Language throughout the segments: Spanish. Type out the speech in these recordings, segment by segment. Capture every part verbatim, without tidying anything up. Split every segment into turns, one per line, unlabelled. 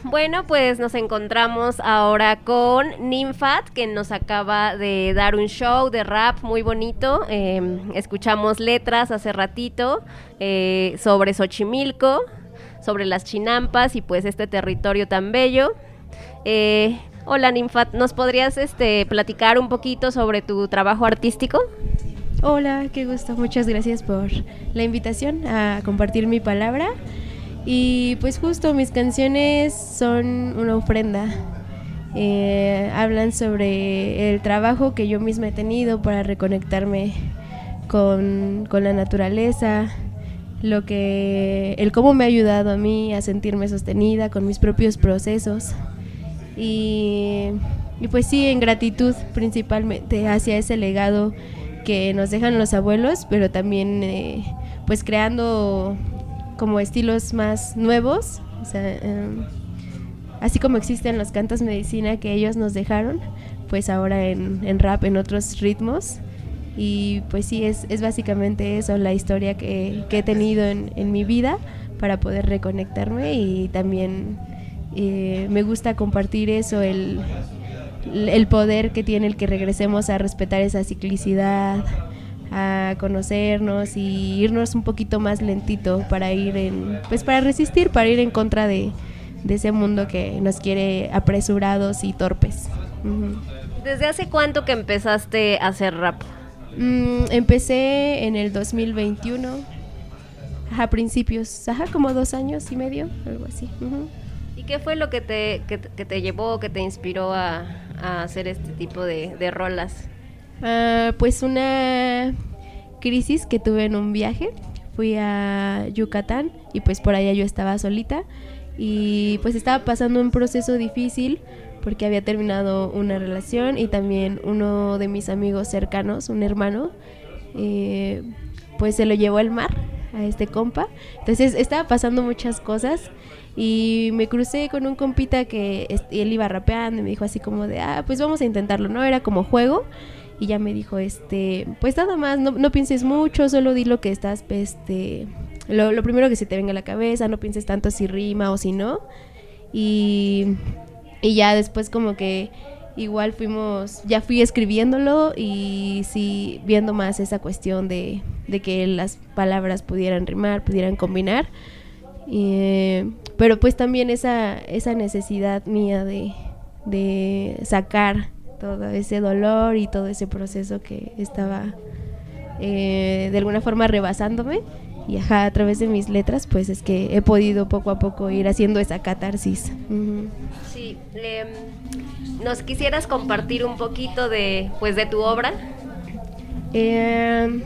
Bueno, pues nos encontramos ahora con Ninfat, que nos acaba de dar un show de rap muy bonito. Eh, escuchamos letras hace ratito eh, sobre Xochimilco, sobre las chinampas y pues este territorio tan bello. Eh, hola Ninfat, ¿nos podrías este, platicar un poquito sobre tu trabajo artístico?
Hola, qué gusto, muchas gracias por la invitación a compartir mi palabra. Y pues justo mis canciones son una ofrenda, eh, hablan sobre el trabajo que yo misma he tenido para reconectarme con, con la naturaleza, lo que, el cómo me ha ayudado a mí a sentirme sostenida con mis propios procesos y, y pues sí, en gratitud principalmente hacia ese legado que nos dejan los abuelos, pero también eh, pues creando como estilos más nuevos, o sea, um, así como existen los cantos medicina que ellos nos dejaron, pues ahora en, en rap, en otros ritmos. Y pues sí, es, es básicamente eso, la historia que, que he tenido en, en mi vida para poder reconectarme. Y también eh, me gusta compartir eso, el, el poder que tiene el que regresemos a respetar esa ciclicidad, a conocernos y irnos un poquito más lentito para ir en, pues para resistir, para ir en contra de, de ese mundo que nos quiere apresurados y torpes. Uh-huh.
¿Desde hace cuánto que empezaste a hacer rap?
Mm, empecé en el dos mil veintiuno, a principios, ajá, como dos años y medio, algo así. Uh-huh.
¿Y qué fue lo que te, que, que te llevó, que te inspiró a, a hacer este tipo de, de rolas?
Uh, pues una crisis que tuve en un viaje. Fui a Yucatán y pues por allá yo estaba solita y pues estaba pasando un proceso difícil porque había terminado una relación y también uno de mis amigos cercanos, un hermano, eh, pues se lo llevó el mar a este compa. Entonces estaba pasando muchas cosas y me crucé con un compita que él iba rapeando y me dijo así como de, ah, pues vamos a intentarlo, ¿no? Era como juego. Y ya me dijo, este, pues nada más, no, no pienses mucho, solo di lo que estás, este, lo, lo primero que se te venga a la cabeza, no pienses tanto si rima o si no. Y, y ya después como que igual fuimos, ya fui escribiéndolo y sí, viendo más esa cuestión de, de que las palabras pudieran rimar, pudieran combinar. Y, pero pues también esa, esa necesidad mía de, de sacar todo ese dolor y todo ese proceso que estaba eh, de alguna forma rebasándome y ajá, a través de mis letras pues es que he podido poco a poco ir haciendo esa catarsis. Uh-huh.
Sí, eh, ¿nos quisieras compartir un poquito de, pues, de tu obra?
Eh,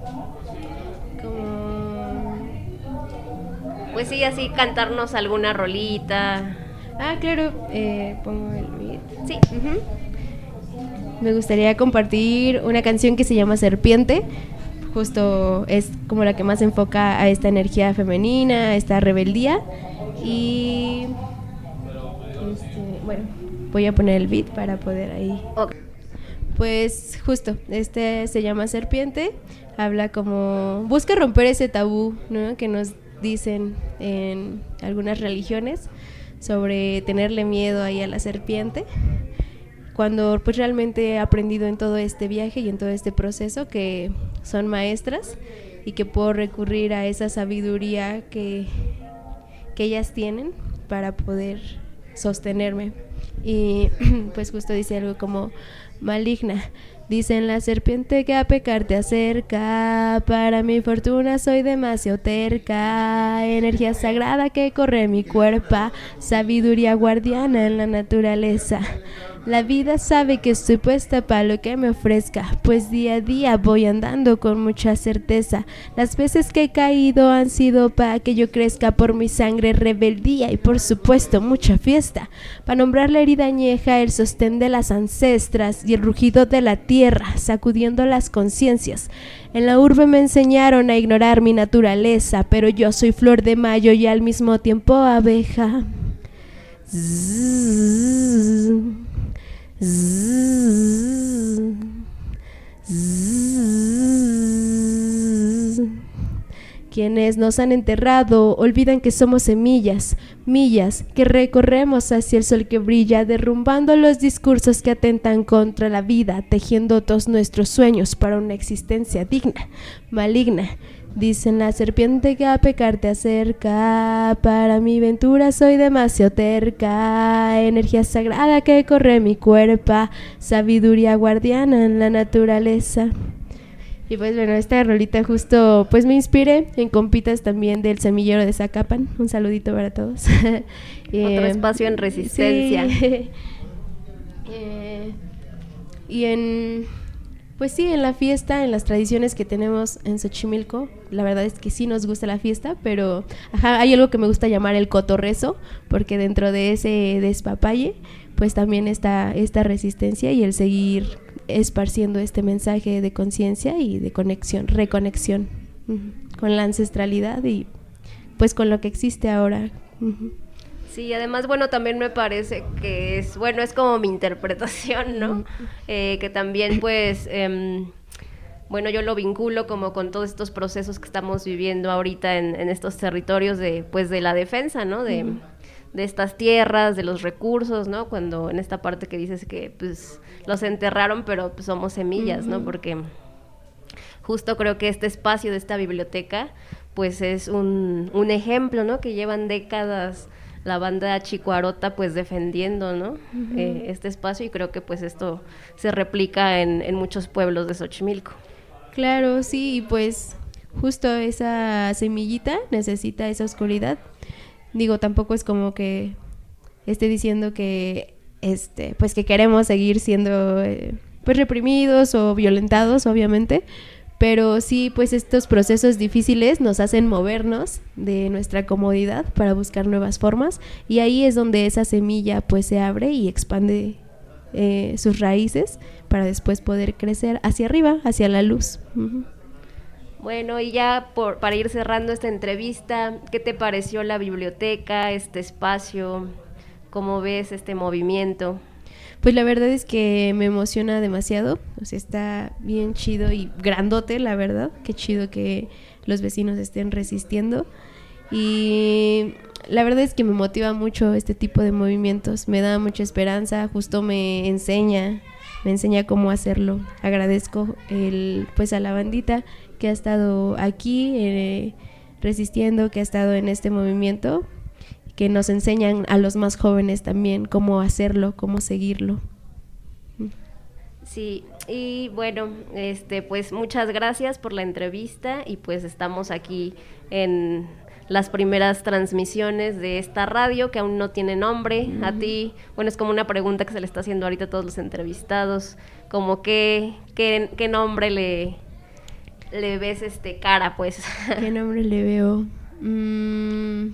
como...
Pues sí, así cantarnos alguna rolita.
Ah, claro, eh, pongo el beat.
Sí.
Uh-huh. Me gustaría compartir una canción que se llama Serpiente. Justo es como la que más enfoca a esta energía femenina, a esta rebeldía. Y este, bueno, voy a poner el beat para poder ahí.
Okay.
Pues justo, este se llama Serpiente. Habla como, busca romper ese tabú, ¿no?, que nos dicen en algunas religiones sobre tenerle miedo ahí a la serpiente. Cuando pues realmente he aprendido en todo este viaje y en todo este proceso que son maestras y que puedo recurrir a esa sabiduría que, que ellas tienen para poder sostenerme. Y pues justo dice algo como maligna. Dicen la serpiente que a pecar te acerca, para mi fortuna soy demasiado terca, energía sagrada que corre mi cuerpo, sabiduría guardiana en la naturaleza. La vida sabe que estoy puesta para lo que me ofrezca, pues día a día voy andando con mucha certeza. Las veces que he caído han sido para que yo crezca, por mi sangre rebeldía y por supuesto mucha fiesta. Para nombrar la herida añeja, el sostén de las ancestras y el rugido de la tierra, sacudiendo las conciencias. En la urbe me enseñaron a ignorar mi naturaleza, pero yo soy flor de mayo y al mismo tiempo abeja. Zzz. Zzz, zzz. Quienes nos han enterrado olvidan que somos semillas, millas que recorremos hacia el sol que brilla, derrumbando los discursos que atentan contra la vida, tejiendo todos nuestros sueños para una existencia digna, maligna. Dicen la serpiente que a pecar te acerca, para mi ventura soy demasiado terca, energía sagrada que corre mi cuerpo, sabiduría guardiana en la naturaleza. Y pues bueno, esta rolita justo pues me inspiré en compitas también del semillero de Zacapan. Un saludito para todos.
eh, Otro espacio en Resistencia.
Sí. eh, y en, pues sí, en la fiesta, en las tradiciones que tenemos en Xochimilco, la verdad es que sí nos gusta la fiesta, pero ajá, hay algo que me gusta llamar el cotorrezo, porque dentro de ese despapalle, pues también está esta resistencia y el seguir esparciendo este mensaje de conciencia y de conexión, reconexión uh-huh, con la ancestralidad y pues con lo que existe ahora. Uh-huh.
Sí, además, bueno, también me parece que es, bueno, es como mi interpretación, ¿no? Uh-huh. Eh, que también, pues, eh, bueno, yo lo vinculo como con todos estos procesos que estamos viviendo ahorita en, en estos territorios de, pues, de la defensa, ¿no? De, uh-huh. de estas tierras, de los recursos, ¿no? Cuando en esta parte que dices que, pues, los enterraron, pero pues, somos semillas, uh-huh. ¿no? Porque justo creo que este espacio de esta biblioteca, pues, es un, un ejemplo, ¿no? Que llevan décadas la banda Chicuarota, pues, defendiendo, ¿no? Uh-huh. Eh, este espacio, y creo que, pues, esto se replica en, en muchos pueblos de Xochimilco.
Claro, sí, y pues, justo esa semillita necesita esa oscuridad. Digo, tampoco es como que esté diciendo que este pues que queremos seguir siendo eh, pues reprimidos o violentados, obviamente, pero sí, pues estos procesos difíciles nos hacen movernos de nuestra comodidad para buscar nuevas formas, y ahí es donde esa semilla pues se abre y expande eh, sus raíces para después poder crecer hacia arriba, hacia la luz. Uh-huh.
Bueno, y ya por, para ir cerrando esta entrevista, ¿qué te pareció la biblioteca, este espacio? ¿Cómo ves este movimiento?
Pues la verdad es que me emociona demasiado, o sea, está bien chido y grandote, la verdad, qué chido que los vecinos estén resistiendo, y la verdad es que me motiva mucho este tipo de movimientos, me da mucha esperanza, justo me enseña, me enseña cómo hacerlo. Agradezco el, pues a la bandita que ha estado aquí eh, resistiendo, que ha estado en este movimiento, que nos enseñan a los más jóvenes también cómo hacerlo, cómo seguirlo.
Sí, y bueno, este, pues muchas gracias por la entrevista, y pues estamos aquí en las primeras transmisiones de esta radio que aún no tiene nombre. Uh-huh. A ti, bueno, es como una pregunta que se le está haciendo ahorita a todos los entrevistados, como qué, qué, qué nombre le, le ves este cara, pues.
¿Qué nombre le veo? Mm.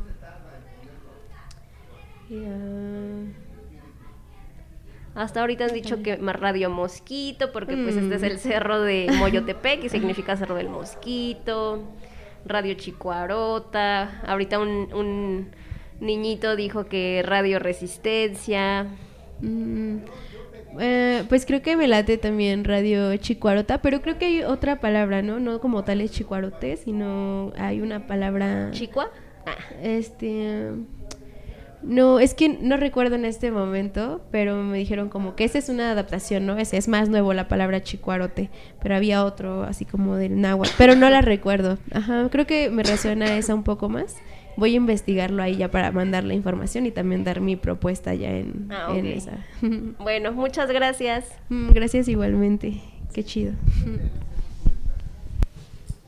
Yeah. Hasta ahorita han dicho que más Radio Mosquito, porque mm. pues este es el cerro de Moyotepec, que significa Cerro del Mosquito. Radio Chicuarota. Ahorita un, un niñito dijo que Radio Resistencia.
Mm. Eh, pues creo que me late también Radio Chicuarota, pero creo que hay otra palabra, ¿no? No como tal es chicuarote, sino hay una palabra...
¿Chicua? Ah.
Este... No, es que no recuerdo en este momento, pero me dijeron como que esa es una adaptación, ¿no? Ese es más nuevo, la palabra chicuarote, pero había otro así como del náhuatl, pero no la recuerdo. Ajá, creo que me resuena esa un poco más. Voy a investigarlo ahí ya para mandar la información y también dar mi propuesta ya en, ah, okay. en esa.
Bueno, muchas gracias.
Gracias igualmente. Qué chido.